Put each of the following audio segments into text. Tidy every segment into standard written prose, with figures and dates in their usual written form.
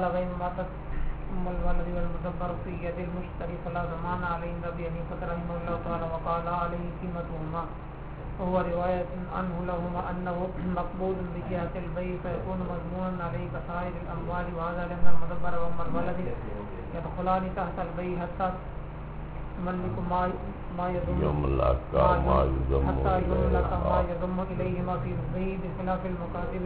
غير ما تسمى الولد والمدبر في يد المشتري فلا ضمان عليه عند أبي حنيفة رحمه الله تعالى وقال عليه قيمتهما وهو رواية عنه لهما أنه مقبول بجهة البيع فيكون مضمونا عليه كسائر الأموال وهذا لأن المدبر وأما الولد يدخلان تحت البيع حتى يملك ما يضم إليهما في البيع بخلاف المكاتب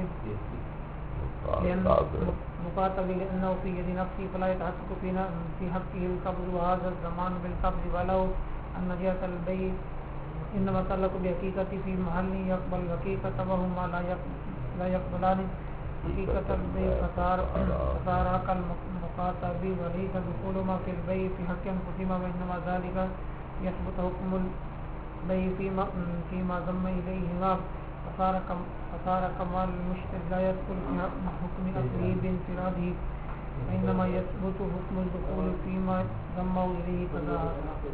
مكاتب لأنه في يد نفسه فلا يتحقق في حقه القبض وهذا الضمان بالقبض ولو أن جهة البيع إنما تعلق بحقيقة في محل يقبل حقيقة وهما لا يقبلان حقيقة البيع فصار حق المكاتب وليس دخول ما في البيع في حق أنفسهما وإنما ذلك يثبت حكم البيع فيما ضم إليهما فصار كمال المشتري لا يدخل في حكم أصله بانفراده وإنما يثبت حكم الدخول فيما ضمه إليه كذا.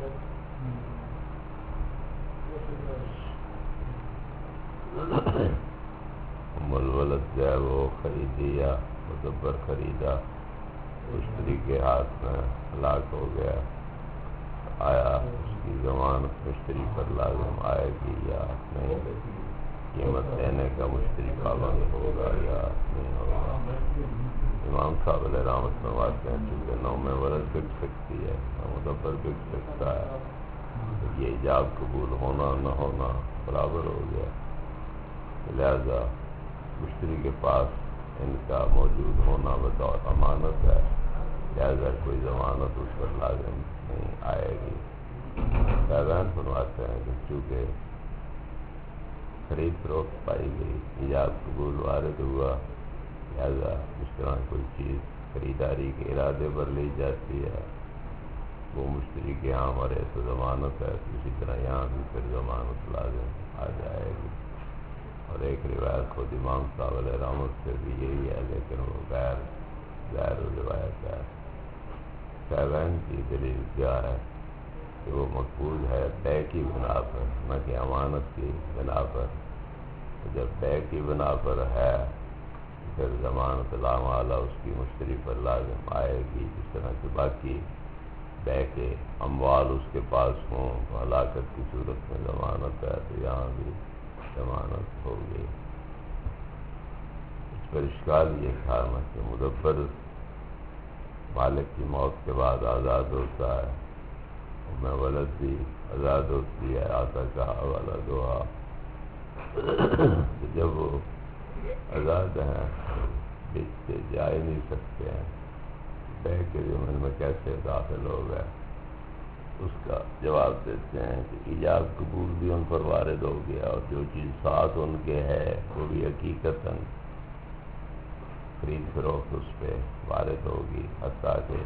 الولد جو ہے وہ خریدی یا مدبر خریدا مشتری کے ہاتھ میں ہلاک ہو گیا آیا اس کی ضمانت مشتری پر لازم آئے گی یا نہیں قیمت دینے کا مشتری پابند ہوگا یا نہیں ہوگا امام صاحب علیہ رحمت فرماتے ہیں چونکہ نوم ولد بک سکتی ہے مدبر بک سکتا ہے یہ ایجاب قبول ہونا نہ ہونا برابر ہو گیا لہذا مشتری کے پاس ان کا موجود ہونا بطور امانت ہے لہذا کوئی ضمانت اس پر لازم نہیں آئے گی. بیان فرماتے ہیں کہ چونکہ خرید فروخت پائی گئی ایجاب قبول وارد ہوا لہذا اس طرح کوئی چیز خریداری کے ارادے پر لی جاتی ہے وہ مشتری کے یہاں ہمارے تو ضمانت ہے اسی طرح یہاں بھی پھر ضمانت لازم آ جائے گی. اور ایک روایت خود امام صاحب علیہ رحمت سے بھی یہی ہے لیکن وہ غیر روایت ہے. صاحبین کی دلیل کیا ہے کہ وہ مقبول ہے طے کی بنا پر نہ کہ امانت کی بنا پر. جب طے کی بنا پر ہے پھر ضمانت لامحالہ اس کی مشتری پر لازم آئے گی جس طرح کہ باقی بے کے اموال اس کے پاس ہوں ہلاکت کی صورت میں ضمانت ہے تو یہاں بھی ضمانت ہوگی. اس پر اشکال یہ تھا کہ مدبر مالک کی موت کے بعد آزاد ہوتا ہے میں ولد بھی آزاد ہوتی ہے آتا کا حوالہ دعا جب وہ آزاد ہیں بیچتے جا ہی نہیں سکتے ہیں بے کے ضمن میں کیسے داخل ہو گئے. اس کا جواب دیتے ہیں کہ ایجاب قبول بھی ان پر وارد ہو گیا اور جو چیز ساتھ ان کے ہے وہ بھی حقیقتاً خرید فروخت اس پہ وارد ہوگی حتیٰ کہ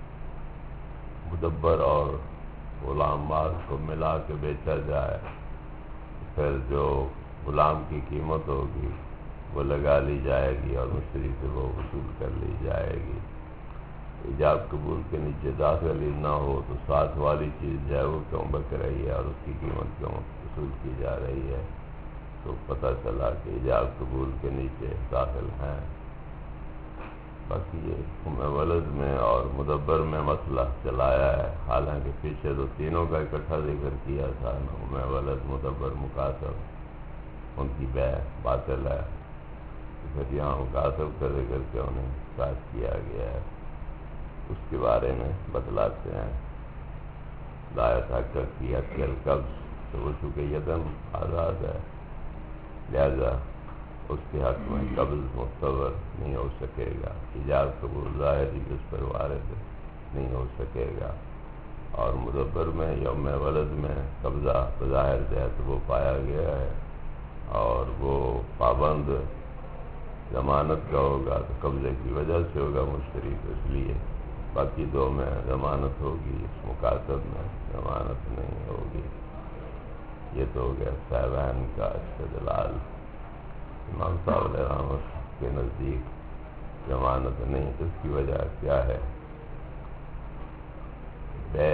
مدبر اور غلام مال کو ملا کے بیچا جائے پھر جو غلام کی قیمت ہوگی وہ لگا لی جائے گی اور مشتری سے وہ وصول کر لی جائے گی. ایجاب قبول کے نیچے داخل ہی نہ ہو تو ساتھ والی چیز جو ہے وہ کیوں بک رہی ہے اور اس کی قیمت کیوں وصول کی جا رہی ہے. تو پتہ چلا کہ ایجاب قبول کے نیچے داخل ہیں. باقی یہ ولد میں اور مدبر میں مسئلہ چلایا ہے حالانکہ پیچھے تو تینوں کا اکٹھا ذکر کیا تھا ولد مدبر مکاتب ان کی بے باطل ہے پھر یہاں مکاتب کا ذکر کے انہیں ساتھ کیا گیا ہے. اس کے بارے میں بتلاتے ہیں دایت حق کی حق القبض تو وہ چونکہ یدم آزاد ہے لہذا اس کے حق میں قبض معتبر نہیں ہو سکے گا. ایجاب قبول ظاہری اس پر وارد نہیں ہو سکے گا. اور مدبر میں یوم ولد میں قبضہ بظاہر جو ہے تو وہ پایا گیا ہے اور وہ پابند ضمانت کا ہوگا تو قبضے کی وجہ سے ہوگا مشتری تو اس لیے باقی دو میں ضمانت ہوگی اس مکاتب میں ضمانت نہیں ہوگی. یہ تو ہو گیا صاحبین کا استدلال. امام صاحب علیہ رحمت کے نزدیک ضمانت نہیں. اس کی وجہ کیا ہے؟ بے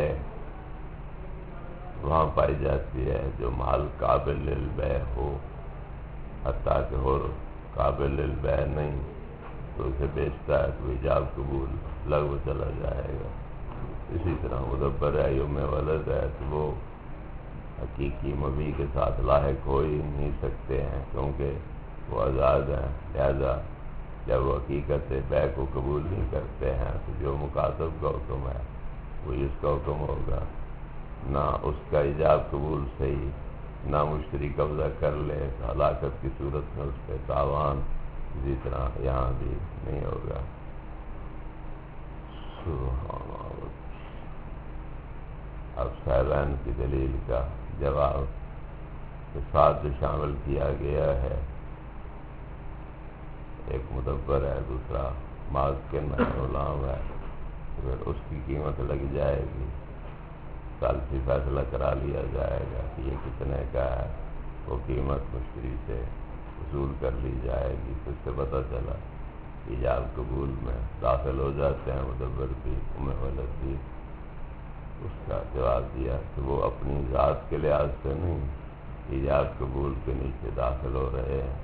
وہاں پائی جاتی ہے جو مال قابل للبیع ہو حتیٰ کہ ہو قابل للبیع نہیں تو اسے بیچتا ہے تو ایجاب قبول لغو چلا جائے گا. اسی طرح مدبر ہے یم ولد ہے تو وہ حقیقی مبی کے ساتھ لاحق ہو ہی نہیں سکتے ہیں کیونکہ وہ آزاد ہیں. لہذا جب وہ حقیقت بیع کو قبول نہیں کرتے ہیں تو جو مکاتب کا حکم ہے وہی اس کا حکم ہوگا. نہ اس کا ایجاب قبول صحیح، نہ مشتری قبضہ کر لے ہلاکت کی صورت میں اس پہ تاوان، اسی طرح یہاں بھی نہیں ہوگا. سبحان اللہ. اب صاحبین کی دلیل کا جواب کے ساتھ جو شامل کیا گیا ہے، ایک مدبر ہے، دوسرا ماسکن ہے، غلام ہے، پھر اس کی قیمت لگ جائے گی. کل سے فیصلہ کرا لیا جائے گا کہ یہ کتنے کا ہے، وہ قیمت مشتری سے وصول کر لی جائے گی. تو اس سے پتہ چلا ایجاب قبول میں داخل ہو جاتے ہیں مدبر بھی، ام ولد بھی. اس کا جواب دیا کہ وہ اپنی ذات کے لحاظ سے نہیں ایجاب قبول کے نیچے داخل ہو رہے ہیں،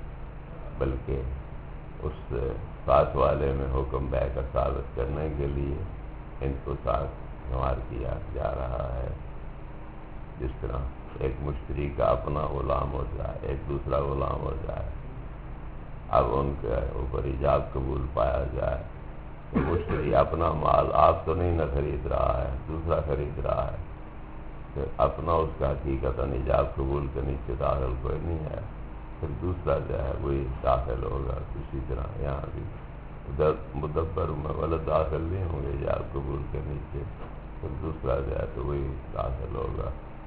بلکہ اس ساتھ والے میں حکم بیع کا ثابت کرنے کے لیے ان کو ساتھ شمار کیا جا رہا ہے. جس طرح ایک مشتری کا اپنا غلام ہو جائے، ایک دوسرا غلام ہو جائے، اب ان کے اوپر ایجاب قبول پایا جائے کہ مشتری اپنا مال آپ تو نہیں نہ خرید رہا ہے، دوسرا خرید رہا ہے، پھر اپنا اس کا حقیقتاً ایجاب قبول کے نیچے داخل کوئی نہیں ہے، پھر دوسرا جو ہے وہی داخل ہوگا. اسی طرح یہاں بھی مدبر میں ولد داخل نہیں ہوں گے ایجاب قبول کے نیچے، پھر دوسرا جو ہے تو وہی داخل ہوگا.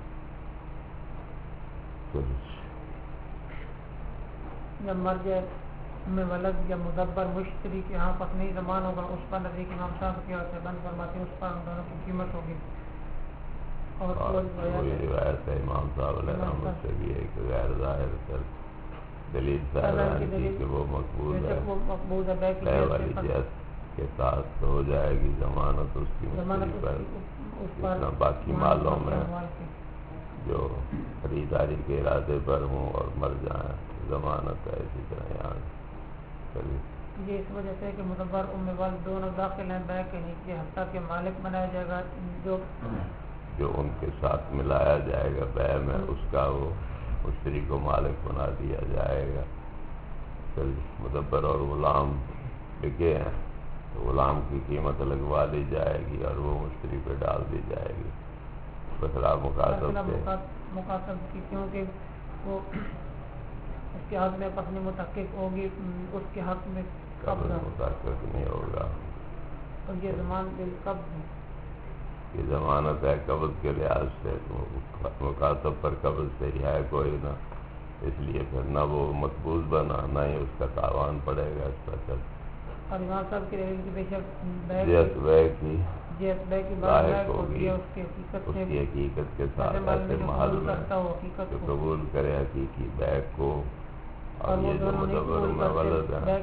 جب مر جائے ام ولد یا مدبر مشتری کے ہاں پس نہیں زمان ہوگا، اس پر نزدیک امام صاحب کیا ہوتا ہے بند فرماتے ہیں اس پر دونوں کی قیمت ہوگی. اور وہی روایت ہے امام صاحب علیہ رحمت سے بھی ایک غیر ظاہر کر دلیل صاحب کی کہ وہ مقبول ہے، بیع والی جہت کے ساتھ ہو جائے گی ضمانت اس کی مشتری پر. اس طرح باقی مالوں میں جو خریداری کے ارادے پر ہوں اور مر جائیں ضمانت ہے. اسی طرح یہاں یہ اس وجہ سے کہ مدبر ام ولد دونوں داخل ہیں بیع کے نیچے، حتیٰ کہ مالک بنایا جائے گا جو ان کے ساتھ ملایا جائے گا بیع میں، اس کا وہ مشتری کو مالک بنا دیا جائے گا. پھر مدبر اور غلام بکے ہیں تو غلام کی قیمت لگوا لی جائے گی اور وہ مشتری پہ ڈال دی جائے گی بخلاف مکاتب کی، کیونکہ وہ اس کے حق میں اپنی متحقق ہوگی، اس کے حق میں قبض متحقق نہیں ہوگا. اور یہ زمان بالقبض ہے، یہ ضمانت ہے قبض کے لحاظ سے، مکاتب پر قبض سے ہی ہے کوئی نہ، اس لیے پھر نہ وہ مقبوض بنا نہ ہی اس کا تاوان پڑے گا اس پر. اور امام صاحب کی دلیل کی بے شک جہت بیع کی لاحق ہوگی اس کی حقیقت کے ساتھ ایسے محل میں جو قبول کرے حقیقی بیع کو. اور یہ جو مدبر میں ولد ہے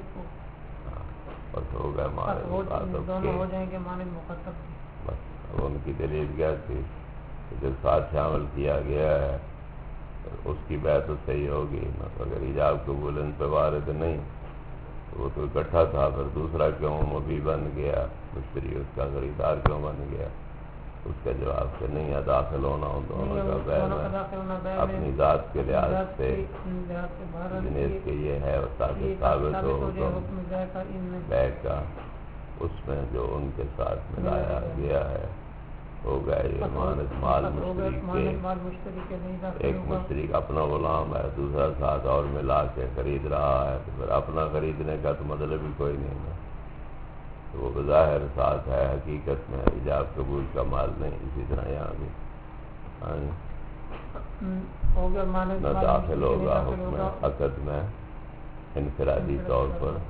بس ہو گئے دونوں ہو جائیں گے مانند مکاتب. بس اب ان کی دلیل کیا تھی کہ جو ساتھ شامل کیا گیا ہے اس کی بیع تو صحیح ہوگی نہ، اگر ایجاب قبول ان پہ وارد نہیں وہ تو اکٹھا تھا، پھر دوسرا کیوں مبی بن گیا، مشتری اس کا خریدار کیوں بن گیا. اس کا جواب کہ نہیں ہے داخل ہونا ان دونوں کا بیع میں اپنی ذات کے لحاظ سے جنیس کے یہ ہے تاکہ ثابت ہو حکم بیع کا، اس میں جو ان کے ساتھ ملایا گیا ہے ہوگا یہ مانند مال مشتری کے. ایک مشتری کا اپنا غلام ہے، دوسرا ساتھ اور ملا کے خرید رہا ہے تو پھر اپنا خریدنے کا تو مطلب ہی کوئی نہیں ہے، تو وہ بظاہر ساتھ ہے، حقیقت میں ایجاب قبول کا مال نہیں. اسی طرح یہاں بھی نہ داخل ہوگا حکم عقد میں انفرادی طور پر.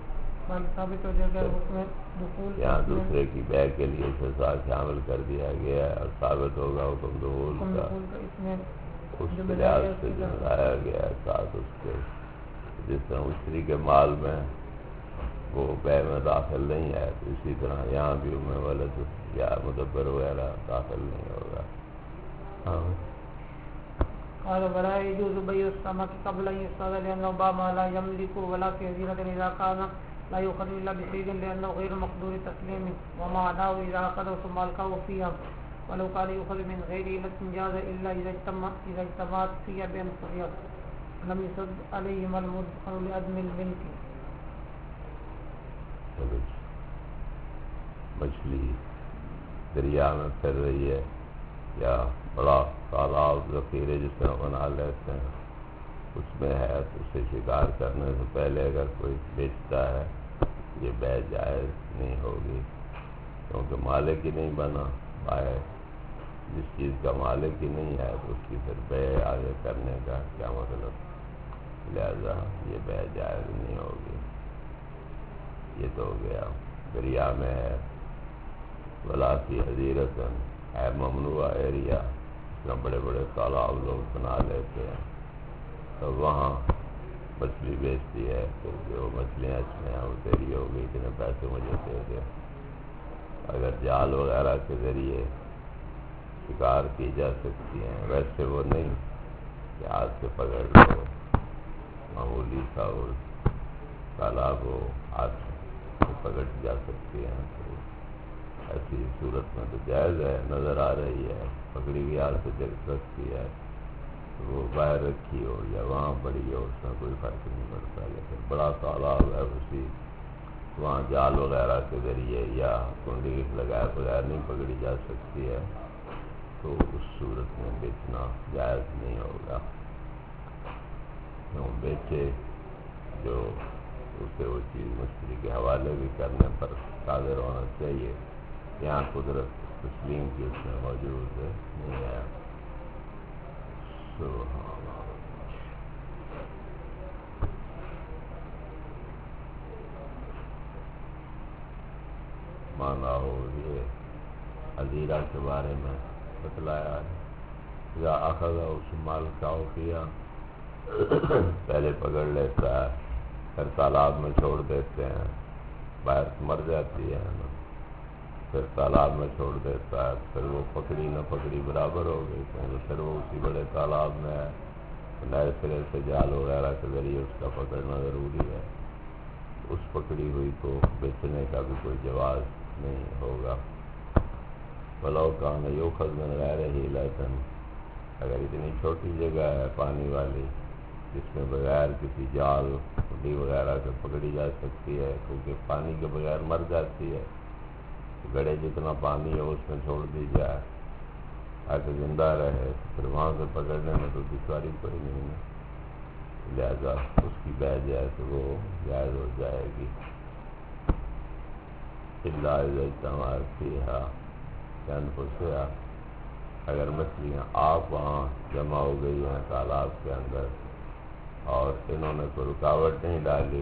یہاں دوسرے کی بیع کے لیے اسے ساتھ شامل کر دیا گیا ہے اور ثابت ہوگا حکم دخول کا اس کے لحاظ سے جو لایا گیا ہے ساتھ اس کے. جس طرح مشتری کے مال میں وہ بیع میں داخل نہیں ہے تو اسی طرح یہاں بھی ام ولد یا مدبر وغیرہ داخل نہیں ہوگا. قال ولا يجوز بيع السمك قبل ان يصطاد لأنه باع ما لا يملك ولا في حظيرة إذا كان لا يؤخذ إلا بصيغ لأنه غير مقدور تسليمه ومعناه إذا أخذه ثم ألقاه فيها ولو كان يؤخذ من غير علة جاز إلا إذا اجتمعت فيها بين صغير لم يسد عليهما المدخل لعدم الملك. مچھلی دریا میں پھر رہی ہے یا بڑا تالاب ذخیرے جس طرح بنا لیتے ہیں اس میں ہے تو اسے شکار کرنے سے پہلے اگر کوئی بیچتا ہے یہ بیع جائز نہیں ہوگی کیونکہ مالک ہی نہیں بنا پائے. جس چیز کا مالک ہی نہیں ہے تو اس کی پھر بیع آگے کرنے کا کیا مطلب. لہذا یہ بیع جائز نہیں ہوگی. یہ تو ہو گیا دریا میں ہے. ولا فی حظیرۃ ہے ممنوع ایریا اس میں بڑے بڑے تالاب لوگ بنا لیتے ہیں تو وہاں مچھلی بیچتی ہے پھر جو مچھلیاں اس میں وہ تیری ہو گئی اتنے پیسے مجھے دے دے. اگر جال وغیرہ کے ذریعے شکار کی جا سکتی ہیں ویسے وہ نہیں کہ ہاتھ سے پکڑ لو معمولی سا وہ تالاب ہو ہاتھ سے پکڑ جا سکتی ہیں تو ایسی صورت میں تو جائز ہے. نظر آ رہی ہے پکڑی ہوئی ہاتھ سے جگ سکتی ہے تو وہ باہر رکھی ہو یا وہاں پڑی ہو اس میں کوئی فرق نہیں پڑتا. لیکن بڑا تالاب ہے اسی وہاں جال وغیرہ کے ذریعے یا کنڈی لگائے بغیر نہیں پکڑی جا سکتی ہے تو اس صورت میں بیچنا جائز نہیں ہوگا. کیوں بیچے جو اسے وہ چیز مشتری کے حوالے بھی کرنے پر قادر ہونا چاہیے. یہاں قدرت تسلیم کی اس میں موجود نہیں ہے. مانا ہو یہ حضیرہ کے بارے میں بتلایا ہے. یا اخذ اس مال کا کیا پہلے پکڑ لیتا ہے پھر تالاب میں چھوڑ دیتے ہیں باہر مر جاتی ہے نا پھر تالاب میں چھوڑ دیتا ہے پھر وہ پکڑی نہ پکڑی برابر ہو گئی کیونکہ پھر وہ اسی بڑے تالاب میں ہے نئے سرے سے جال وغیرہ کے ذریعے اس کا پکڑنا ضروری ہے. اس پکڑی ہوئی کو بیچنے کا بھی کوئی جواز نہیں ہوگا. ولو کان یؤخذ من غیر حیلۃ اگر اتنی چھوٹی جگہ ہے پانی والی جس میں بغیر کسی جال کنڈی وغیرہ سے پکڑی جا سکتی ہے کیونکہ پانی کے بغیر مر جاتی ہے گڑے جتنا پانی ہے اس میں چھوڑ دی جائے تاکہ زندہ رہے پھر وہاں سے پکڑنے میں تو دشواری کوئی نہیں ہے. لہذا اس کی بیع جائے تو وہ جائز ہو جائے گی. الا اذا اجتمعت فیہا انفسہا اگر مچھلیاں آپ وہاں جمع ہو گئی ہیں تالاب کے اندر اور انہوں نے کوئی رکاوٹ نہیں ڈالی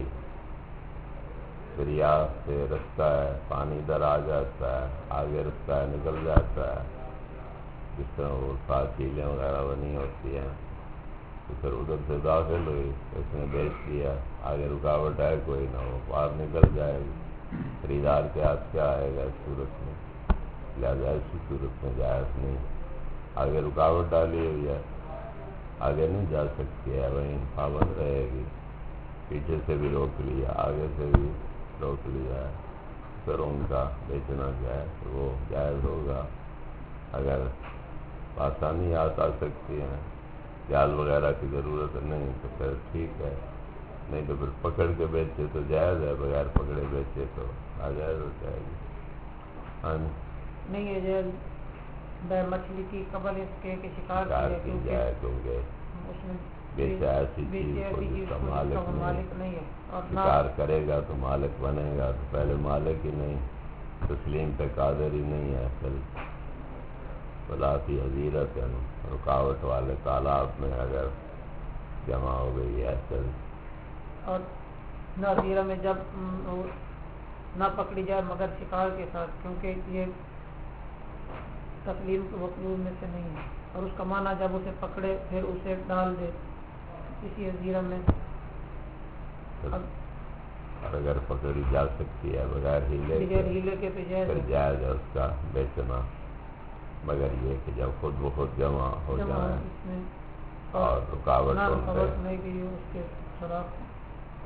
دریا سے رستہ ہے پانی ادھر آ جاتا ہے آگے رستہ ہے نکل جاتا ہے جس طرح وہ ساتھ جھیلیں وغیرہ بنی ہوتی ہیں تو پھر ادھر سے داخل ہوئی اس نے بیچ دیا آگے رکاوٹ ہے کوئی نہ وہ باہر نکل جائے گی خریدار کے ہاتھ کیا آئے گا اس صورت میں. لہٰذا ایسی صورت میں جائز نہیں. آگے رکاوٹ ڈالی ہوئی ہے آگے نہیں جا سکتی ہے وہیں پابند رہے گی. پیچھے سے بھی روک لیا آگے سے بھی روک لیا ہے پھر ان کا بیچنا جائے تو وہ جائز ہوگا. اگر آسانی آ سکتی ہیں جال وغیرہ کی ضرورت نہیں تو پھر ٹھیک ہے نہیں تو پھر پکڑ کے بیچے تو جائز ہے بغیر پکڑے بیچے تو ناجائز ہو جائے گی. نہیں ہے جائز مچھلی کی قبل اس کے کہ شکار کی جائے کیونکہ اس میں بیچا ایسی چیز کو جس کا مالک نہیں ہے شکار کرے گا تو مالک بنے گا تو پہلے مالک ہی نہیں تسلیم پہ قادر ہی نہیں ہے. پھر ولا فی حظیرۃ رکاوٹ والے تالاب میں اگر جمع ہو گئی ہے اور نظیرہ میں جب نہ پکڑی جائے مگر شکار کے ساتھ کیونکہ یہ تسلیم کے مطلوب میں سے نہیں ہے اور اس کا معنی جب اسے پکڑے پھر اسے ڈال دے کسی حظیرہ میں اور اگر پکڑی جا سکتی ہے بغیر ہیلے کے تو جائز ہے اس کا بیچنا مگر یہ کہ جب خود بخود جمع ہو جائے اور رکاوٹ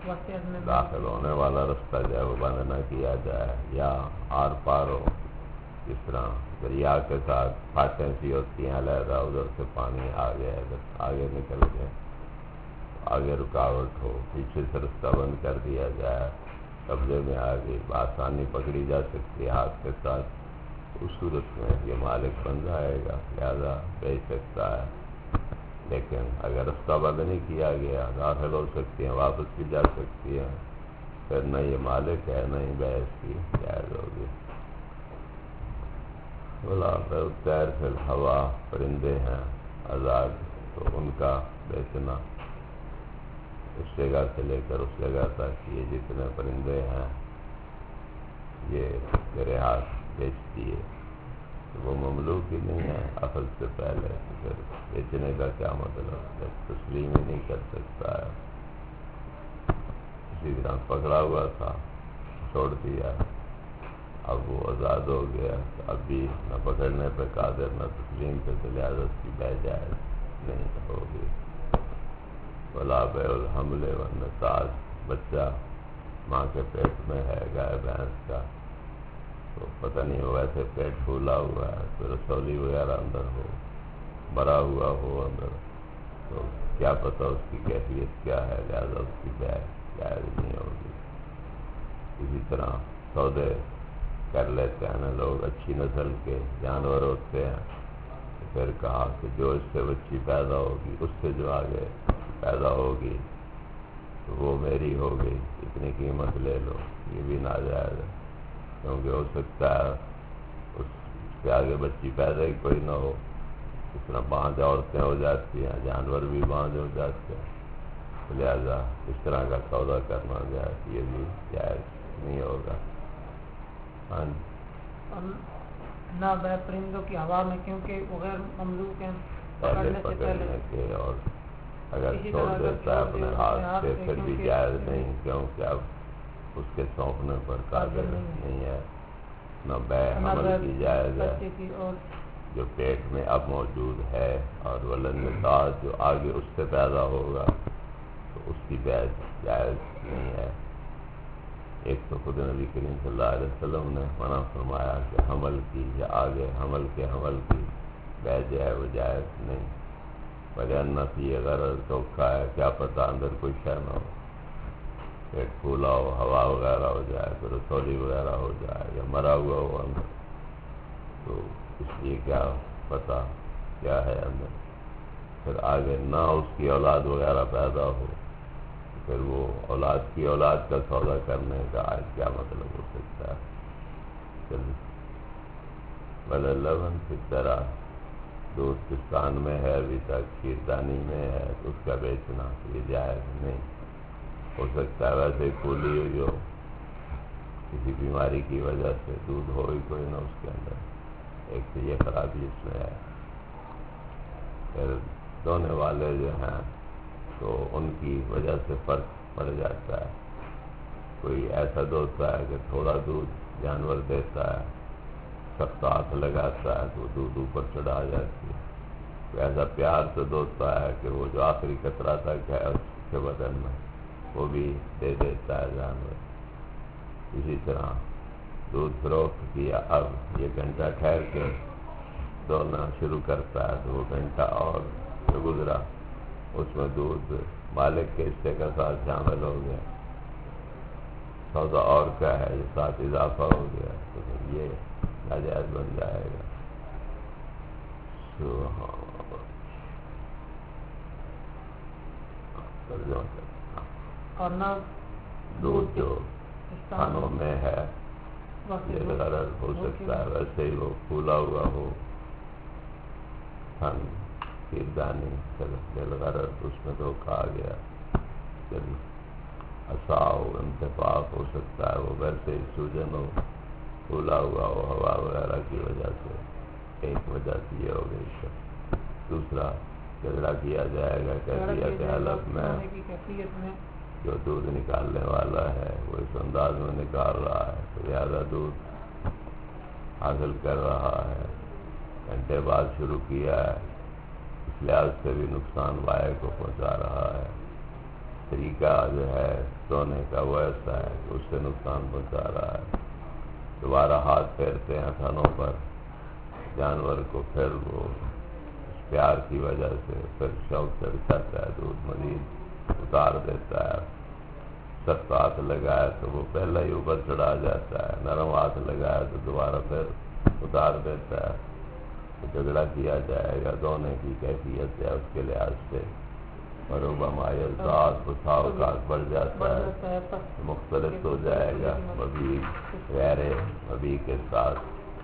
وسط میں داخل ہونے والا رستہ جو ہے وہ بند نہ کیا جائے، یا آر پار ہو، جس طرح دریا کے ساتھ پھاٹیں سی ہوتی ہیں علیحدہ، ادھر سے پانی آ گیا ادھر آگے نکل گئے، آگے رکاوٹ ہو، پیچھے سے رستہ بند کر دیا جائے، قبضے میں آ گئی، بآسانی پکڑی جا سکتی ہے ہاتھ کے ساتھ، اس صورت میں یہ مالک بن جائے گا، لہذا بیچ سکتا ہے۔ لیکن اگر رستہ بند نہیں کیا گیا، داخل ہو سکتی ہیں، واپس بھی جا سکتی ہیں، پھر نہ یہ مالک ہے نہ ہی بیع کی جائز ہوگی۔ ولا طیر فی الہوا، پرندے ہیں آزاد تو ان کا بیچنا اس جگہ سے لے کر اس جگہ تک، یہ جتنے پرندے ہیں یہ میرے ہاتھ بیچ دیے، وہ مملوک ہی نہیں ہے اخذ سے پہلے، پھر بیچنے کا کیا مطلب، جب تسلیم ہی نہیں کر سکتا ہے۔ اسی طرح پکڑا ہوا تھا، چھوڑ دیا، اب وہ آزاد ہو گیا، اب بھی نہ پکڑنے پہ قادر نہ تسلیم پہ، تو لہٰذا اس کی بیع جائز نہیں ہوگی۔ ولا بیع الحمل والنساج، بچہ ماں کے پیٹ میں ہے گائے بھینس کا، تو پتہ نہیں ہو ویسے پیٹ پھولا ہوا ہے، تو رسولی وغیرہ اندر ہو، مرا ہوا ہو اندر، تو کیا پتہ اس کی کیفیت کیا ہے، لہٰذا اس کی بیع جائز نہیں ہوگی۔ اسی طرح سودے کر لیتے ہیں نا لوگ، اچھی نسل کے جانور ہوتے ہیں، تو پھر کہا کہ جو اس سے بچی پیدا ہوگی، اس سے جو آگے پیدا ہوگی تو وہ میری ہو گئی، اتنی قیمت لے لو، یہ بھی ناجائز ہے، کیونکہ ہو سکتا ہے اس سے آگے بچی پیدا ہی کوئی نہ ہو، اس طرح بانجھ عورتیں ہو جاتی ہیں، جانور بھی بانجھ ہو جاتے ہیں، لہذا اس طرح کا سودا کرنا جائز، یہ بھی جائز نہیں ہوگا۔ اور نہ بیع پرندوں کی ہوا میں، کیونکہ وہ غیر مملوک ہیں پہلے پکڑنے کے، اور اگر چھوڑ دیتا ہے اپنے ہاتھ سے پھر بھی جائز نہیں، کیونکہ اب اس کے سونپنے پر قادر نہیں ہے۔ نہ بیع حمل کی جائز ہے، جو پیٹ میں اب موجود ہے، اور ولدنساج جو آگے اس سے پیدا ہوگا تو اس کی بیع جائز نہیں ہے۔ ایک تو خود نبی کریم صلی اللہ علیہ وسلم نے منع فرمایا کہ حمل کی یا آگے حمل کی بیع جو ہے وہ جائز نہیں، بھلے انفی غرض دھوکا ہے، کیا پتہ اندر کوئی شے نہ ہو، پیٹ پھولا ہو، ہوا وغیرہ ہو جائے، پھر رسولی وغیرہ ہو جائے، یا مرا ہوا ہو اندر، تو اس لیے کیا پتہ کیا ہے اندر، پھر آگے نہ اس کی اولاد وغیرہ پیدا ہو، پھر وہ اولاد کی اولاد کا سودا کرنے کا آج کیا مطلب ہو سکتا ہے۔ چلیے، بھلے لبن کی طرح دودھ کستان میں ہے ابھی تک، کھیردانی میں ہے، تو اس کا بیچنا یہ جائز نہیں ہو سکتا ہے، ویسے ہی پھولی ہوئی ہو، کسی بیماری کی وجہ سے دودھ ہو ہی کوئی نہ اس کے اندر، ایک تو یہ خرابی اس میں ہے۔ پھر دھونے والے جو ہیں تو ان کی وجہ سے فرق پڑ جاتا ہے، کوئی ایسا دھوتا ہے کہ تھوڑا دودھ جانور دیتا ہے، سخت ہاتھ لگاتا ہے تو دودھ اوپر چڑھا جاتی ہے، کوئی ایسا پیار سے دھوتا ہے کہ وہ جو آخری قطرہ تک ہے اس کے بدن میں وہ بھی دے دیتا ہے جانور۔ اسی طرح دودھ فروخت کیا، اب یہ گھنٹہ ٹھہر کے دھونا شروع کرتا ہے، تو وہ گھنٹہ اور جو گزرا اس میں دودھ مالک کے حصے کا ساتھ شامل ہو گیا، سودا اور کا ہے یہ ساتھ اضافہ ہو گیا، تو پھر یہ ناجائز بن جائے گا۔ اور نہ دودھ جو کھانوں میں ہے غرض ہو سکتا ہے ویسے ہی وہ پھولا ہوا ہو، کھان کھیردانی غرض اس میں دھوکا آ گیا، چلیے اصاؤ انتفاق ہو سکتا ہے، وہ ویسے ہی سوجن ہو، پھولا ہوا ہو ہوا وغیرہ کی وجہ سے، ایک وجہ سے یہ ہو گئی سب۔ دوسرا جھگڑا کیا جائے گا کیفیت حلف میں، جو دودھ نکالنے والا ہے وہ اس انداز میں نکال رہا ہے تو لہٰذا دودھ حاصل کر رہا ہے، گھنٹے بعد شروع کیا ہے، اس لحاظ سے بھی نقصان بائع کو پہنچا رہا ہے، طریقہ جو ہے سونے کا وہ ایسا ہے کہ اس سے نقصان پہنچا رہا ہے. دوبارہ ہاتھ پھیرتے ہیں تھنوں پر جانور کو، پھر وہ پیار کی وجہ سے پھر شوق چڑھ جاتا ہے، دودھ مزید اتار دیتا ہے. سخت ہاتھ لگایا تو وہ پہلا ہی اوپر چڑھا جاتا ہے، نرم ہاتھ لگایا تو دوبارہ پھر اتار دیتا ہے. تو جھگڑا کیا جائے گا دونوں کی کیفیت ہے اس کے لحاظ سے، اور پساؤ کا بڑھ جاتا ہے، مختلف ہو جائے گا مبی غیر مبی کے ساتھ.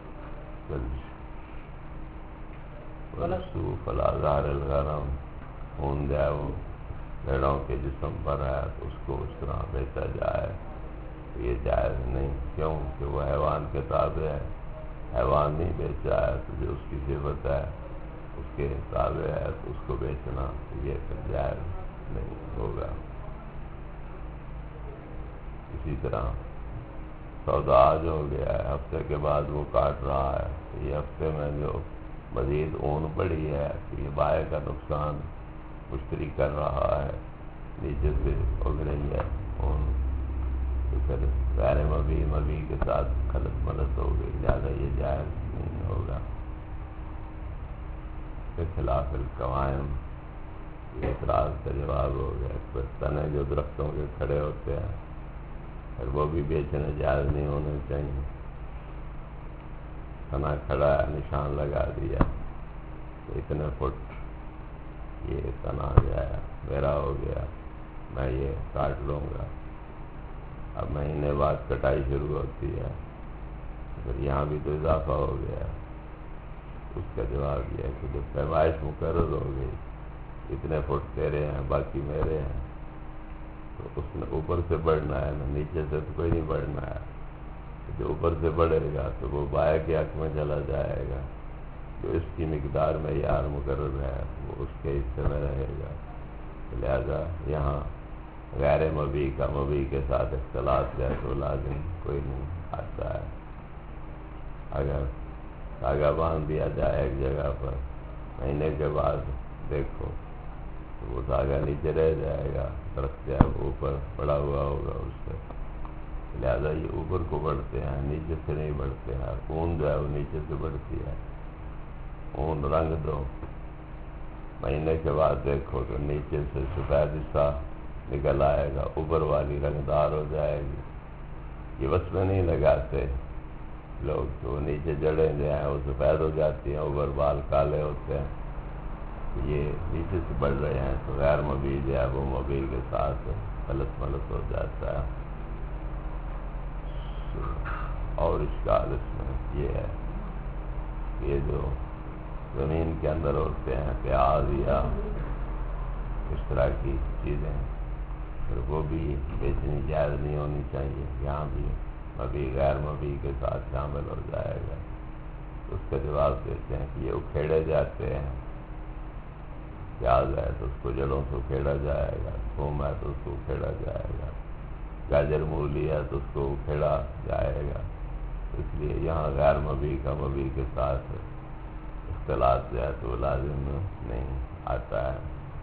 فلا ظاہر الغرم خون جائے وہ بھیڑوں کے جسم پر ہے تو اس کو اس طرح بیچا جائے تو یہ جائز نہیں. کیوں کہ وہ حیوان کے تابع ہے، حیوان نہیں بیچا ہے تو جو اس کی صفت ہے اس کے تابع ہے تو اس کو بیچنا یہ پھر جائز نہیں ہوگا. اسی طرح سودا جو ہو گیا ہے ہفتے کے بعد وہ کاٹ رہا ہے تو یہ ہفتے میں جو مزید اون پڑی ہے تو یہ بائے کا نقصان مشتری کر رہا ہے، نیچے سے اگ رہی ہے اون تو پھر غیر مبی کے ساتھ خلط ملط ہو گئی، لہٰذا یہ جائز نہیں ہوگا. کے خلاف القوائم یہ اعتراض کا جواب ہو گیا. پھر تنے جو درختوں کے کھڑے ہوتے ہیں پھر وہ بھی بیچنے جائز نہیں ہونے چاہیے. تنا کھڑا ہے، نشان لگا دیا تو اتنے فٹ یہ تنا جو ہے میرا ہو گیا، میں یہ کاٹ لوں گا. اب مہینے بعد کٹائی شروع ہوتی ہے پھر یہاں بھی تو اضافہ ہو گیا. اس کا جواب یہ ہے کہ جب پیمائش مقرر ہو گئی اتنے فٹ تیرے ہیں باقی میرے ہیں تو اس نے اوپر سے بڑھنا ہے نا نیچے سے تو کوئی نہیں بڑھنا ہے. جو اوپر سے بڑھے گا تو وہ بائیں کے حق میں چلا جائے گا، جو اس کی مقدار میں یار مقرر ہے وہ اس کے حصے میں رہے گا. لہذا یہاں غیر مبی کا مبی کے ساتھ اختلاط ہے تو لازم کوئی نہیں آتا ہے. اگر دھاگا باندھ دیا جائے ایک جگہ پر مہینے کے بعد دیکھو تو وہ دھاگا نیچے رہ جائے گا، درخت ہے وہ اوپر بڑا ہوا ہوگا اس سے. لہذا یہ اوپر کو بڑھتے ہیں، نیچے سے نہیں بڑھتے ہیں. اون جو ہے وہ نیچے سے بڑھتی ہے. اون رنگ دو، مہینے کے بعد دیکھو تو نیچے سے سفید حصہ نکل آئے گا، اوپر والی رنگدار ہو جائے گی. یہ بس میں نہیں لگاتے لوگ تو نیچے جڑیں جو ہیں وہ سفید ہو جاتی ہیں، اوپر بال کالے ہوتے ہیں. یہ نیچے سے بڑھ رہے ہیں تو غیر مبی جو ہے وہ مبی کے ساتھ غلط ملط ہو جاتا ہے. اور اشکال اس میں یہ ہے کہ یہ جو زمین کے اندر ہوتے ہیں پیاز یا اس طرح کی چیزیں پھر وہ بھی بیچنی جائز نہیں ہونی چاہیے. یہاں بھی مبی غیر مبی کے ساتھ شامل ہو جائے گا. اس کا جواب دیتے ہیں کہ یہ اکھیڑے جاتے ہیں. پیاز ہے تو اس کو جڑوں سے اکھیڑا جائے گا، تھوم ہے تو اس کو اکھیڑا جائے گا، گاجر مولی ہے تو اس کو اکھیڑا جائے گا. اس لیے یہاں غیر مبی کا مبی کے ساتھ اختلاط جو ہے تو لازم نہیں آتا ہے.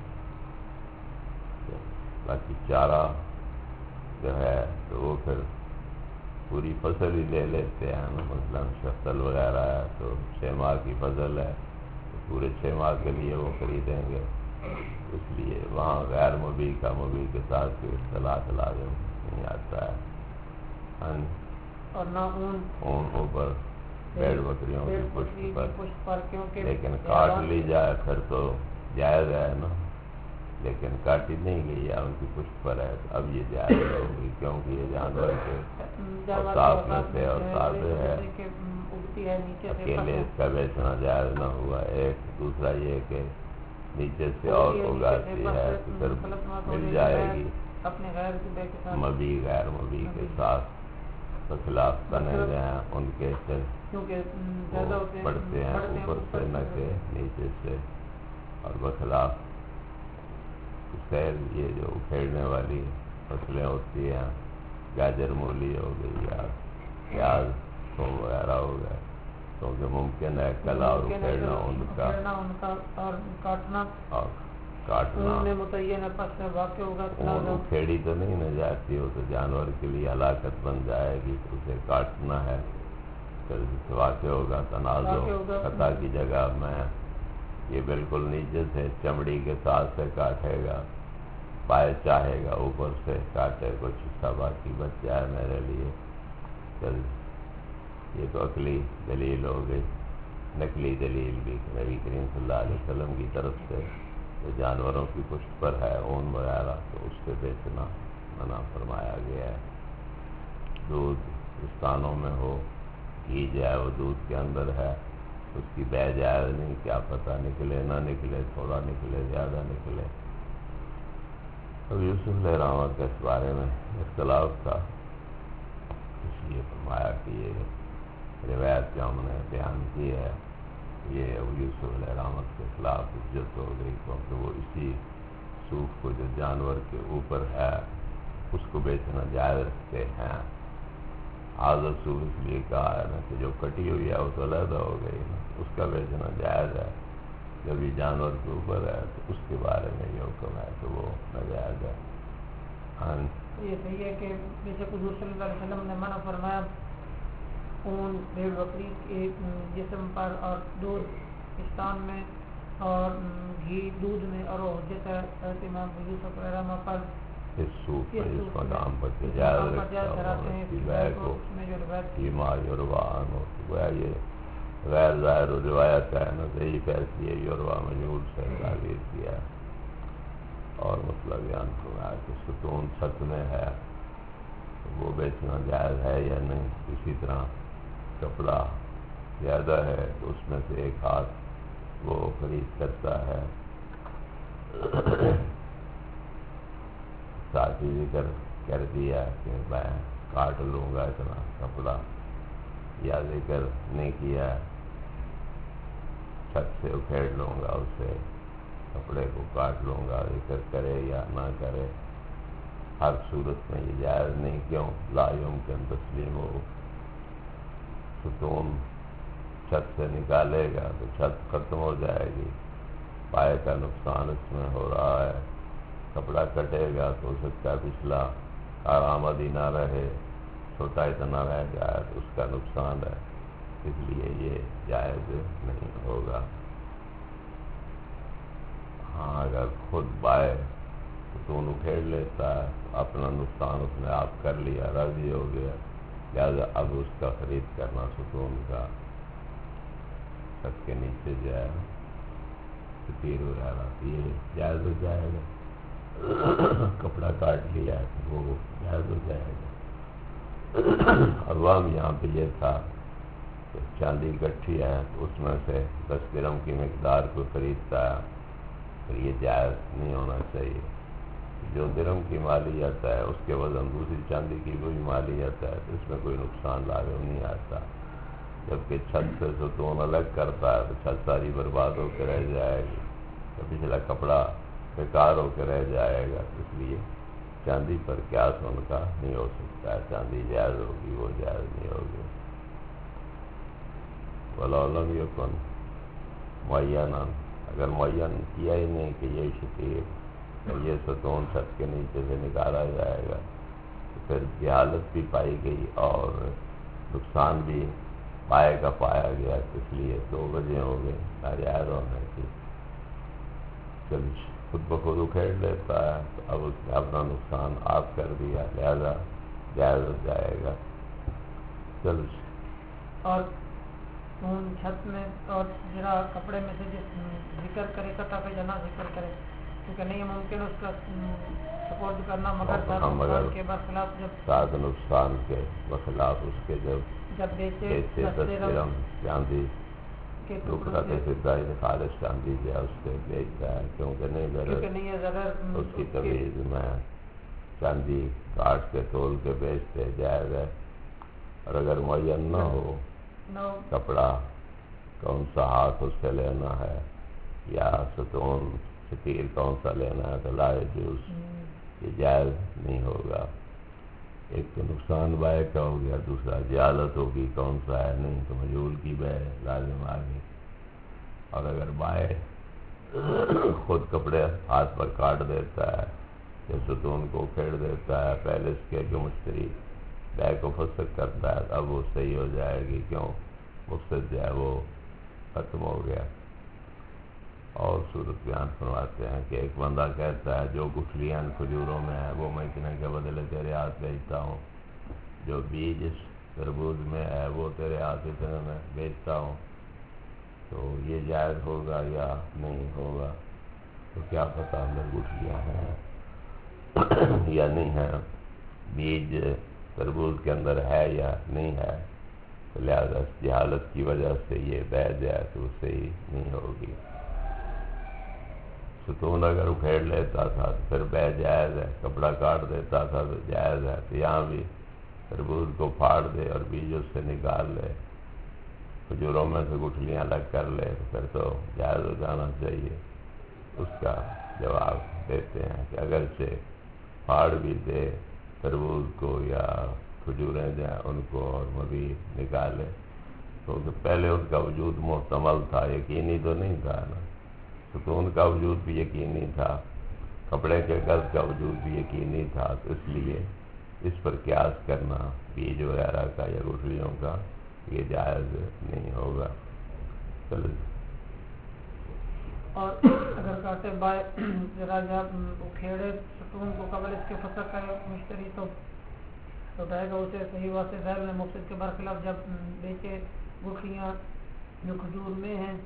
باقی چارہ جو ہے تو وہ پھر پوری فصل ہی لے لیتے ہیں. مثلاً شفتل وغیرہ ہے تو 6 ماہ کی فصل ہے تو پورے 6 ماہ کے لیے وہ خریدیں گے. اس لیے وہاں غیر مبی کا مبی کے ساتھ کوئی اختلاط لازم نہیں آتا ہے. اور نہ اون اوپر بیڑ بکریوں کی پشت پر لیکن کاٹ لی جائے پھر تو جائز ہے نا، لیکن کاٹی نہیں گئی ہے ان کی پشت پر ہے تو اب یہ جائز ہوگی کیونکہ یہ جانور کے صاف میں سے اور تازے ہے. اکیلے اس کا بیچنا جائز نہ ہوا. ایک دوسرا یہ کہ نیچے سے اور اگاتی ہے تو پھر مل جائے گی مبی غیر مبی کے ساتھ. بخلاف تنے جو ہیں ان کے بڑھتے ہیں اوپر سے نہ کہ نیچے سے. اور بخلاف خیر یہ جو اکھیڑنے والی فصلیں ہوتی ہیں گاجر مولی ہو گئی یا پیاز تھوم وغیرہ ہو گئے کیونکہ ممکن ہے کلا اور اکھیڑنا ان کا اور کاٹنا اون میں متعین پس میں واقع ہوگا اون تنازع کھیڑی تو نہیں نہ جاتی، وہ تو جانور کے لیے ہلاکت بن جائے گی، اسے کاٹنا ہے، پھر واقع ہوگا تنازع واقع ہوگا خطا کی جگہ میں یہ بالکل نیجس ہے، چمڑی کے ساتھ سے کاٹے گا، پائے چاہے گا اوپر سے کاٹے، کچھ حصہ باقی بچ جائے میرے لیے، چل یہ تو عقلی دلیل ہو گئی۔ نقلی دلیل بھی نبی کریم صلی اللہ علیہ وسلم کی طرف سے جو جانوروں کی پشت پر ہے اون وغیرہ تو اس سے بیچنا منع فرمایا گیا ہے۔ دودھ استانوں میں ہو، گھی جائے وہ دودھ کے اندر ہے، اس کی بے جائز نہیں، کیا پتہ نکلے نہ نکلے، تھوڑا نکلے زیادہ نکلے۔ اب یوسف علیہ السلام کے اس بارے میں اختلاف تھا، اس لیے فرمایا کہ یہ روایت جو ہم نے بیان کی ہے یہ ابو یوسف علیہ السلام کے خلاف حجت ہو گئی، کیونکہ وہ اسی سوکھ کو جو جانور کے اوپر ہے اس کو بیچنا جائز رکھتے ہیں۔ عادت سوکھ اس لیے کہا ہے نا کہ جو کٹی ہوئی ہے وہ تو علیحدہ ہو گئی نا، اس کا بیچنا جائز ہے، جب یہ جانور کے اوپر ہے تو اس کے بارے میں یہ حکم ہے کہ وہ ناجائز ہے۔ ہاں یہ صحیح ہے کہ جیسے حضور صلی اللہ علیہ وسلم نے منع فرمایا اون بھیڑ بکری کے جسم پر اور دودھ استان میں اور گھی دودھ میں، اور وہ حجت ہے حضرت امام ابو یوسف علیہ السلام پر اس سوکھ میں جس مقام پر کہ جائز رکھتا ہوں اس کی بے کو میں جو روایت فیما یروان ہو، گویا یہ غیر ظاہر و روایت ہے نا، ضعیف ایسی ہے، یوروا مجہول سے تعبیر کیا ہے، اور مسئلہ بیان فرمایا کہ ستون چھت میں ہے وہ بیچنا جائز ہے یا نہیں۔ اسی طرح کپڑا زیادہ ہے تو اس میں سے ایک ہاتھ وہ خرید کرتا ہے، ساتھ ہی ذکر کر دیا کہ میں کاٹ لوں گا اتنا کپڑا، یا ذکر نہیں کیا چھت سے اکھیڑ لوں گا اسے، کپڑے کو کاٹ لوں گا، ذکر کرے یا نہ کرے، ہر صورت میں یہ جائز نہیں۔ کیوں؟ لا یمکن تسلیم ہو، ستون چھت سے نکالے گا تو چھت ختم ہو جائے گی، پائے کا نقصان اس میں ہو رہا ہے، کپڑا کٹے گا تو ہو سکتا ہے پچھلا کارآمدی نہ رہے، چھوٹا اتنا رہ جائے تو اس کا نقصان ہے، اس لیے یہ جائز نہیں ہوگا۔ ہاں اگر خود بائے ستون اکھیڑ لیتا ہے تو اپنا نقصان اس نے آپ کر لیا، راضی ہو گیا، لہٰذا اب اس کا خرید کرنا ستون کا چھت کے نیچے جو ہے تیر وغیرہ یہ جائز ہو جائے گا، کپڑا کاٹ لیا ہے تو وہ جائز ہو جائے گا۔ عوام یہاں پہ یہ تھا کہ چاندی اکٹھی ہے تو اس میں سے 10 درہم کی مقدار کو خریدتا ہے، پھر یہ جائز نہیں ہونا چاہیے۔ جو درہم کی مالیت ہے اس کے وزن دوسری چاندی کی کوئی مالیت ہے تو اس میں کوئی نقصان لاغو نہیں آتا، جبکہ چھت سے ستون الگ کرتا ہے تو چھت ساری برباد ہو کے رہ جائے گی، تو پچھلا کپڑا بیکار ہو کے رہ جائے گا، اس لیے چاندی پر قیاس ان کا نہیں ہو سکتا ہے، چاندی جائز ہوگی وہ جائز نہیں ہوگی۔ وَلَوْ لَمْ يَكُنْ مُعَيَّنًا، اگر معین کیا ہی نہیں کہ یہ شتیر یہ ستون چھت کے نیچے سے نکالا جائے گا تو پھر جہالت بھی پائی گئی اور نقصان بھی پائے کا پایا گیا، اس لیے 2 وجہ ہو گئے ناجائز ہونے کی۔ جب خود بخود اکھیڑ لیتا ہے تو اب اس نے اپنا نقصان آپ کر دیا، لہذا جائز ہو جائے گا۔ چلو اور اون چھت میں اور ذرا کپڑے میں سے ذکر کرے قطع پہ جنا ذکر کرے، کیونکہ نہیں ممکن اس کا سپورٹ کرنا مگر نقصان کے برخلاف ساتھ نقصان کے بخلاف اس کے جب بیچے 10 درہم چاندی کے ٹکڑا تو سدھا ہی خالص چاندی جو ہے اس سے بیچتا ہے، کیونکہ نہیں ضرر اس کی تمیز میں چاندی کاٹ کے تول کے بیچتے جائز ہے۔ اور اگر معین نہ ہو کپڑا کون سا ہاتھ اس سے لینا ہے یا ستون شتیر کون سا لینا ہے تو لا یجوز، یہ جائز نہیں ہوگا۔ ایک تو نقصان بائے کا ہو گیا، دوسرا جہالت ہوگی کون سا ہے، نہیں تو مجہول کی بے لازم آ گئی۔ اور اگر بائے خود کپڑے ہاتھ پر کاٹ دیتا ہے یا ستون کو کھیڑ دیتا ہے پہلے اس کے کہ مشتری بے کو فسق کرتا ہے، اب وہ صحیح ہو جائے گی، کیوں مقصد جو ہے وہ ختم ہو گیا۔ اور صورت بیان فرماتے ہیں کہ ایک بندہ کہتا ہے جو گٹھلیاں کھجوروں میں ہے وہ میں اتنے کے بدلے تیرے ہاتھ بھیجتا ہوں، جو بیج اس تربوز میں ہے وہ تیرے ہاتھ اتنے میں بیچتا ہوں، تو یہ جائز ہوگا یا نہیں ہوگا؟ تو کیا پتہ اندر گٹھلیاں ہیں یا نہیں ہے، بیج تربوز کے اندر ہے یا نہیں ہے، تو لہذا اس جہالت کی وجہ سے یہ بیع ہے تو صحیح نہیں ہوگی۔ ستون اگر اکھیڑ لیتا تھا تو پھر بیع جائز ہے، کپڑا کاٹ دیتا تھا تو جائز ہے، تو یہاں بھی تربوز کو پھاڑ دے اور بیج اس سے نکال لے، کھجوروں میں سے گٹھلیاں الگ کر لے تو پھر تو جائز ہو جانا چاہیے۔ اس کا جواب دیتے ہیں کہ اگرچہ پھاڑ بھی دے تربوز کو یا کھجوریں جو ہیں ان کو اور مبی نکالے، تو پہلے ان کا وجود محتمل تھا، یقینی تو نہیں تھا نا، ستون کا وجود بھی یقینی تھا، کپڑے کے گز کا وجود بھی یقینی تھا، تو اس لیے اس پر قیاس کرنا بیج وغیرہ کا یا گٹھلیوں کا یہ جائز نہیں ہوگا۔ چلو اور اگر کاٹے بائے ذرا جب کھیڑے ستون کو قبل اس کے فسق کرے مشتری تو کہے گا اسے صحیح واسطے ظاہر نے مقصد کے برخلاف جب بیچے گٹھلیاں جو کھجور میں ہیں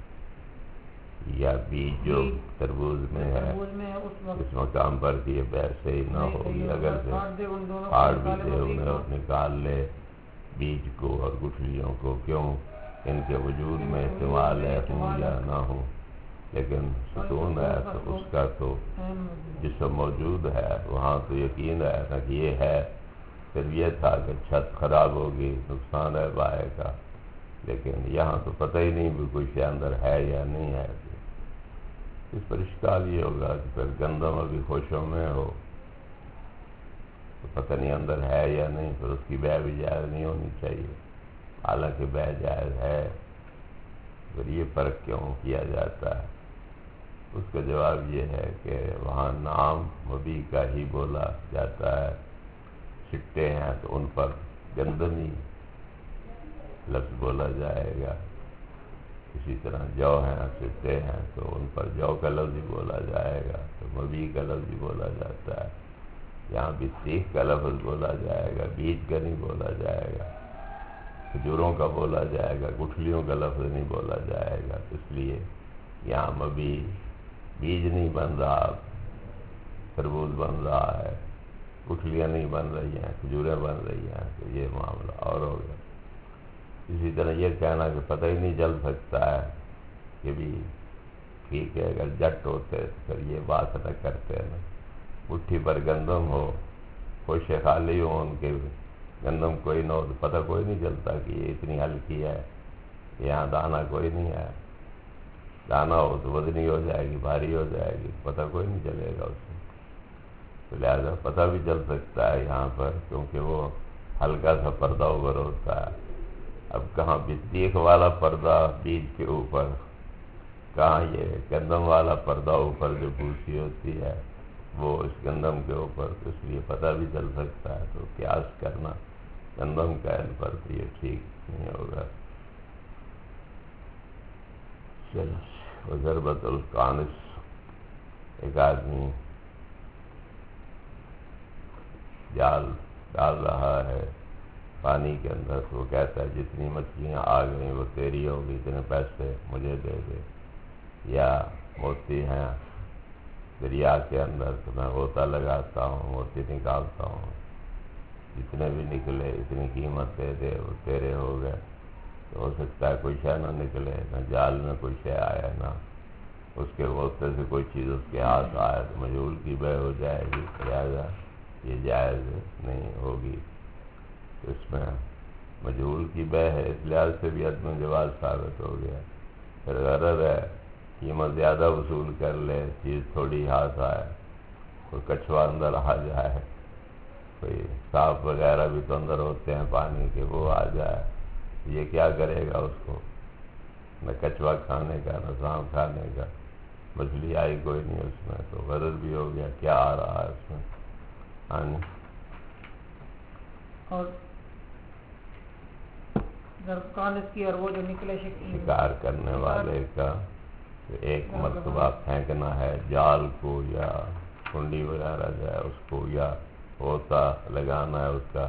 یا بیج جو تربوز میں ہے اس مقام پر کہ یہ بیع صحیح نہ ہوگی، اگر سے پھاڑ بھی دے انہیں اور نکال لے بیج کو اور گٹھلیوں کو، کیوں ان کے وجود میں استعمال ہے ہوں یا نہ ہوں، لیکن ستون ہے تو اس کا تو جسم موجود ہے وہاں تو یقین ہے نا کہ یہ ہے، پھر یہ تھا کہ چھت خراب ہوگی نقصان ہے بائے کا، لیکن یہاں تو پتہ ہی نہیں بھی کوئی شے اندر ہے یا نہیں ہے۔ اس پر اشکال یہ ہوگا کہ پھر گندم ابھی خوشوں میں ہو تو پتہ نہیں اندر ہے یا نہیں، پھر اس کی بیع بھی جائز نہیں ہونی چاہیے، حالانکہ بیع جائز ہے، پھر یہ فرق کیوں کیا جاتا ہے؟ اس کا جواب یہ ہے کہ وہاں نام مبی کا ہی بولا جاتا ہے، چھٹے ہیں تو ان پر گندمی لفظ بولا جائے گا، اسی طرح جو ہیں چھٹے ہیں تو ان پر جو کا لفظ ہی بولا جائے گا، تو مبی کا لفظ ہی بولا جاتا ہے، یہاں بھی سیخ کا لفظ بولا جائے گا، بیج کا نہیں بولا جائے گا، کھجوروں کا بولا جائے گا، گٹھلیوں کا لفظ نہیں بولا جائے گا، اس لیے یہاں مبی بیج نہیں بن رہا، تربوز بن رہا ہے، گٹھلیاں نہیں بن رہی ہیں، کھجوریں بن رہی ہیں، تو یہ معاملہ اور ہو گیا۔ اسی طرح یہ کہنا کہ پتہ ہی نہیں چل سکتا ہے کہ بھی ٹھیک ہے، اگر جٹ ہوتے تو پھر یہ بات نہ کرتے نا، مٹھی پر گندم ہو، خوشے خالی ہو، ان کے گندم کوئی نہ ہو تو پتہ کوئی نہیں چلتا کہ یہ اتنی ہلکی ہے، یہاں دانہ کوئی نہیں ہے، دانہ ہو تو وزنی ہو جائے گی، بھاری ہو جائے گی، پتہ کوئی نہیں چلے گا اس سے، تو لہٰذا پتہ بھی چل سکتا ہے یہاں پر، کیونکہ وہ ہلکا سا پردہ اوپر ہوتا ہے۔ اب کہاں دیکھ والا پردہ بیج کے اوپر، کہاں یہ گندم والا پردہ اوپر جو بھوسی ہوتی ہے وہ اس گندم کے اوپر، اس لیے پتہ بھی چل سکتا ہے، تو قیاس کرنا گندم کا ان پر تو یہ ٹھیک نہیں ہوگا۔ چلو ضربت القانص، ایک آدمی جال ڈال رہا ہے پانی کے اندر، تو وہ کہتا ہے جتنی مچھلیاں آ گئیں وہ تیری ہوگی، اتنے پیسے مجھے دے دے، یا موتی ہیں دریا کے اندر تو میں غوطہ لگاتا ہوں، موتی نکالتا ہوں، جتنے بھی نکلے اتنی قیمت دے دے، وہ تیرے ہو گئے، تو ہو سکتا ہے کوئی شے نہ نکلے، نہ جال میں کوئی شے آیا، نہ اس کے غوطے سے کوئی چیز اس کے ہاتھ آئے، تو مجہول کی بیع ہو جائے گی، لہٰذا یہ جائز نہیں ہوگی۔ اس میں مجہول کی بیع ہے، اس لحاظ سے بھی عدم جواز ثابت ہو گیا، پھر غرض ہے قیمت زیادہ وصول کر لے، چیز تھوڑی ہاتھ آئے، کوئی کچھوا اندر آ جائے، کوئی سانپ وغیرہ بھی تو اندر ہوتے ہیں پانی کے، وہ آ جائے، یہ کیا کرے گا اس کو، نہ کچھوا کھانے کا نہ سانپ کھانے کا، مچھلی آئی کوئی نہیں اس میں، تو غرض بھی ہو گیا کیا آ رہا ہے اس میں. ہاں جی. اور کانس کی اور وہ جو نکلے شکار کرنے والے کا ایک مرتبہ پھینکنا ہے جال کو یا کنڈی وغیرہ جو ہے اس کو، یا ہوتا لگانا ہے اس کا.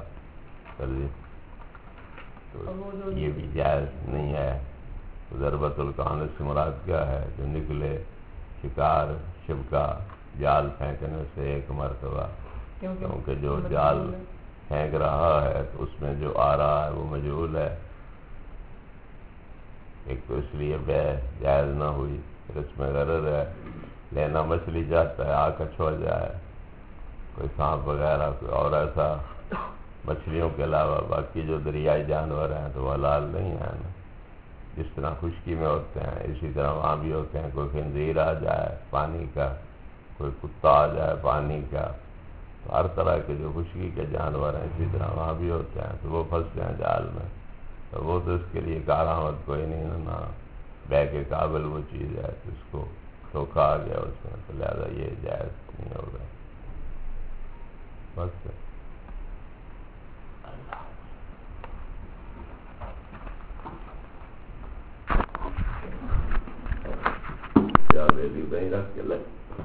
تو یہ بھی جائز نہیں ہے. ضربت القانص سے مراد کیا ہے؟ جو نکلے شکار شب کا جال پھینکنے سے ایک مرتبہ، کیونکہ جو جال پھینک رہا ہے تو اس میں جو آ رہا ہے وہ مجہول ہے. ایک تو اس لیے بے جائز نہ ہوئی، پھر اس میں غرض ہے لینا مچھلی جاتا ہے آ کچھ ہو جائے، کوئی سانپ وغیرہ کوئی اور ایسا مچھلیوں کے علاوہ باقی جو دریائی جانور ہیں تو وہ حلال نہیں ہیں نا. جس طرح خشکی میں ہوتے ہیں اسی طرح وہاں بھی ہوتے ہیں. کوئی خنزیر آ جائے پانی کا، کوئی کتا آ جائے پانی کا، تو ہر طرح کے جو خشکی کے جانور ہیں اسی طرح وہاں بھی ہوتے ہیں. تو وہ پھنستے ہیں جال میں، تو وہ تو اس کے لیے کارآمد کوئی نہیں نا، بے کے قابل وہ چیز ہے تو اس کو دھوکا آ گیا اس میں، تو لہٰذا یہ جائز نہیں ہوگا. بس کیا ویلی وہیں رکھ کے لگ